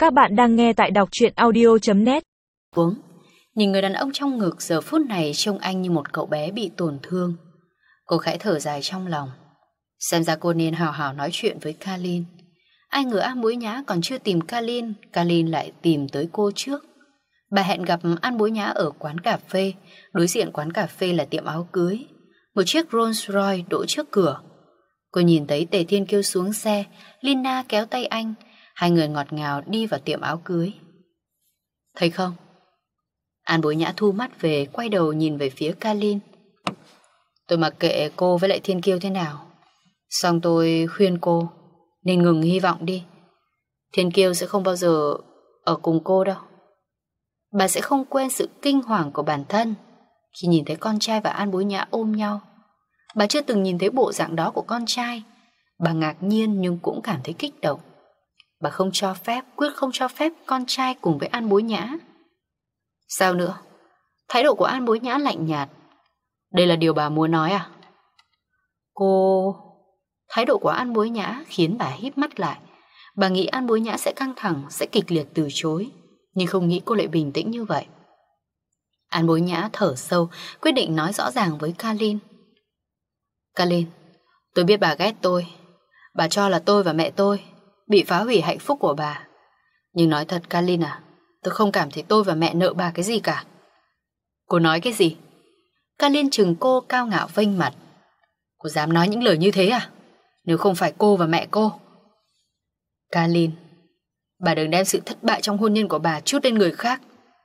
Các bạn đang nghe tại đọc truyện audio.net. Uống, nhìn người đàn ông trong ngực giờ phút này trông anh như một cậu bé bị tổn thương. Cô khẽ thở dài trong lòng. Xem ra cô nên hào hào nói chuyện với Kalin. Ai ngờ An Bối Nhã còn chưa tìm Kalin, Kalin lại tìm tới cô trước. Bà hẹn gặp An Bối Nhã ở quán cà phê. Đối diện quán cà phê là tiệm áo cưới. Một chiếc Rolls Royce đỗ trước cửa. Cô nhìn thấy Tề Thiên Kiêu xuống xe, Lina kéo tay anh. Hai người ngọt ngào đi vào tiệm áo cưới. Thấy không? An Bối Nhã thu mắt về, quay đầu nhìn về phía Kalin. Tôi mặc kệ cô với lại Thiên Kiêu thế nào, xong tôi khuyên cô nên ngừng hy vọng đi. Thiên Kiêu sẽ không bao giờ ở cùng cô đâu. Bà sẽ không quên sự kinh hoàng của bản thân khi nhìn thấy con trai và An Bối Nhã ôm nhau. Bà chưa từng nhìn thấy bộ dạng đó của con trai. Bà ngạc nhiên nhưng cũng cảm thấy kích động. Bà không cho phép, quyết không cho phép con trai cùng với An Bối Nhã. Sao nữa? Thái độ của An Bối Nhã lạnh nhạt. Đây là điều bà muốn nói à? Cô... Thái độ của An Bối Nhã khiến bà híp mắt lại. Bà nghĩ An Bối Nhã sẽ căng thẳng, sẽ kịch liệt từ chối, nhưng không nghĩ cô lại bình tĩnh như vậy. An Bối Nhã thở sâu, quyết định nói rõ ràng với Kalin. Kalin, tôi biết bà ghét tôi. Bà cho là tôi và mẹ tôi bị phá hủy hạnh phúc của bà. Nhưng nói thật Kalin à, tôi không cảm thấy tôi và mẹ nợ bà cái gì cả. Cô nói cái gì? Kalin chừng cô cao ngạo vênh mặt. Cô dám nói những lời như thế à? Nếu không phải cô và mẹ cô. Kalin, bà đừng đem sự thất bại trong hôn nhân của bà trút lên người khác.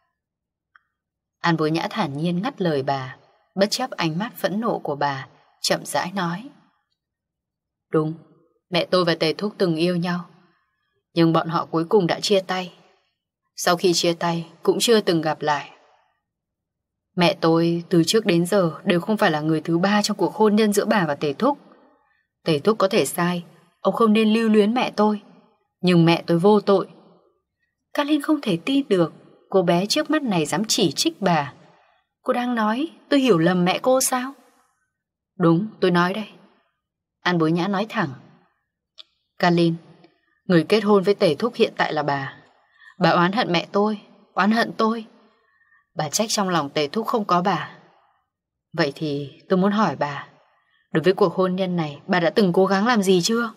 An Bối Nhã thản nhiên ngắt lời bà, bất chấp ánh mắt phẫn nộ của bà, chậm rãi nói. Đúng, mẹ tôi và Tề Thúc từng yêu nhau, nhưng bọn họ cuối cùng đã chia tay. Sau khi chia tay cũng chưa từng gặp lại. Mẹ tôi từ trước đến giờ đều không phải là người thứ ba trong cuộc hôn nhân giữa bà và Tề Thúc. Tề Thúc có thể sai, ông không nên lưu luyến mẹ tôi, nhưng mẹ tôi vô tội. Kalin không thể tin được cô bé trước mắt này dám chỉ trích bà. Cô đang nói tôi hiểu lầm mẹ cô sao? Đúng, tôi nói đây. An Bối Nhã nói thẳng. Kalin, người kết hôn với Tề Thúc hiện tại là bà. Bà oán hận mẹ tôi, oán hận tôi. Bà trách trong lòng Tề Thúc không có bà. Vậy thì tôi muốn hỏi bà, đối với cuộc hôn nhân này bà đã từng cố gắng làm gì chưa?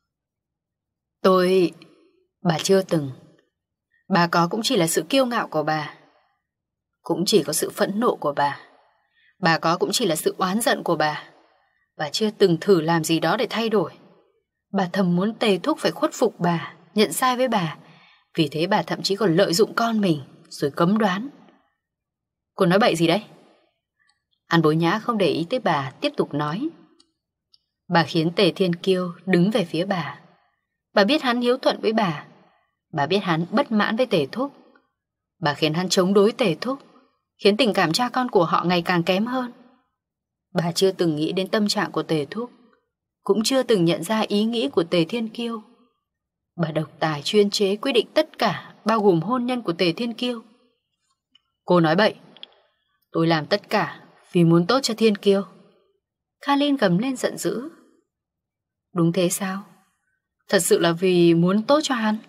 Bà chưa từng. Bà có cũng chỉ là sự kiêu ngạo của bà, cũng chỉ có sự phẫn nộ của bà. Bà có cũng chỉ là sự oán giận của bà. Bà chưa từng thử làm gì đó để thay đổi. Bà thầm muốn Tề Thúc phải khuất phục bà, nhận sai với bà. Vì thế bà thậm chí còn lợi dụng con mình rồi cấm đoán. Cô nói bậy gì đấy? An Bối Nhã không để ý tới bà, tiếp tục nói. Bà khiến Tề Thiên Kiêu đứng về phía bà. Bà biết hắn hiếu thuận với bà. Bà biết hắn bất mãn với Tề Thúc. Bà khiến hắn chống đối Tề Thúc, khiến tình cảm cha con của họ ngày càng kém hơn. Bà chưa từng nghĩ đến tâm trạng của Tề Thúc, cũng chưa từng nhận ra ý nghĩ của Tề Thiên Kiêu. Bà độc tài chuyên chế quyết định tất cả, bao gồm hôn nhân của Tề Thiên Kiêu. Cô nói bậy. Tôi làm tất cả vì muốn tốt cho Thiên Kiêu. Kalin gầm lên giận dữ. Đúng thế sao? Thật sự là vì muốn tốt cho hắn?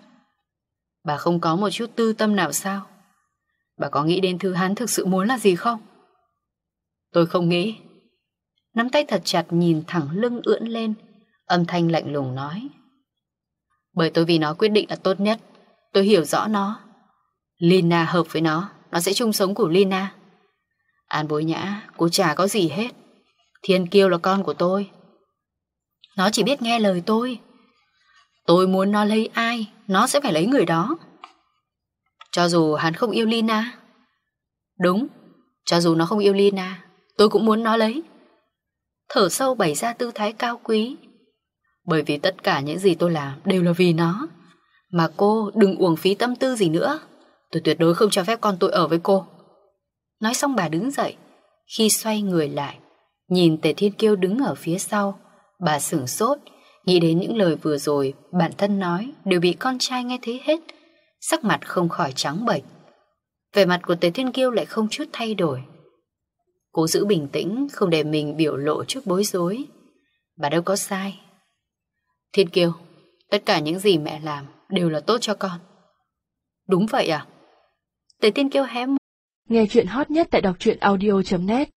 Bà không có một chút tư tâm nào sao? Bà có nghĩ đến thứ hắn thực sự muốn là gì không? Tôi không nghĩ. Nắm tay thật chặt nhìn thẳng lưng ưỡn lên, âm thanh lạnh lùng nói. Bởi tôi vì nó quyết định là tốt nhất. Tôi hiểu rõ nó. Lina hợp với nó sẽ chung sống của Lina. An Bối Nhã, cô chả có gì hết. Thiên Kiêu là con của tôi. Nó chỉ biết nghe lời tôi. Tôi muốn nó lấy ai, nó sẽ phải lấy người đó. Cho dù hắn không yêu Lina. Đúng, cho dù nó không yêu Lina, tôi cũng muốn nó lấy. Thở sâu bày ra tư thái cao quý. Bởi vì tất cả những gì tôi làm đều là vì nó. Mà cô đừng uổng phí tâm tư gì nữa. Tôi tuyệt đối không cho phép con tôi ở với cô. Nói xong bà đứng dậy. Khi xoay người lại, nhìn Tề Thiên Kiêu đứng ở phía sau, bà sửng sốt, nghĩ đến những lời vừa rồi bản thân nói đều bị con trai nghe thấy hết. Sắc mặt không khỏi trắng bệch. Vẻ mặt của Tề Thiên Kiêu lại không chút thay đổi. Cố giữ bình tĩnh, không để mình biểu lộ chút bối rối. Bà đâu có sai. Thiên Kiêu, tất cả những gì mẹ làm đều là tốt cho con. Đúng vậy à? Tề Tiên kêu hé mồm. Nghe chuyện hot nhất tại đọc truyện audio.net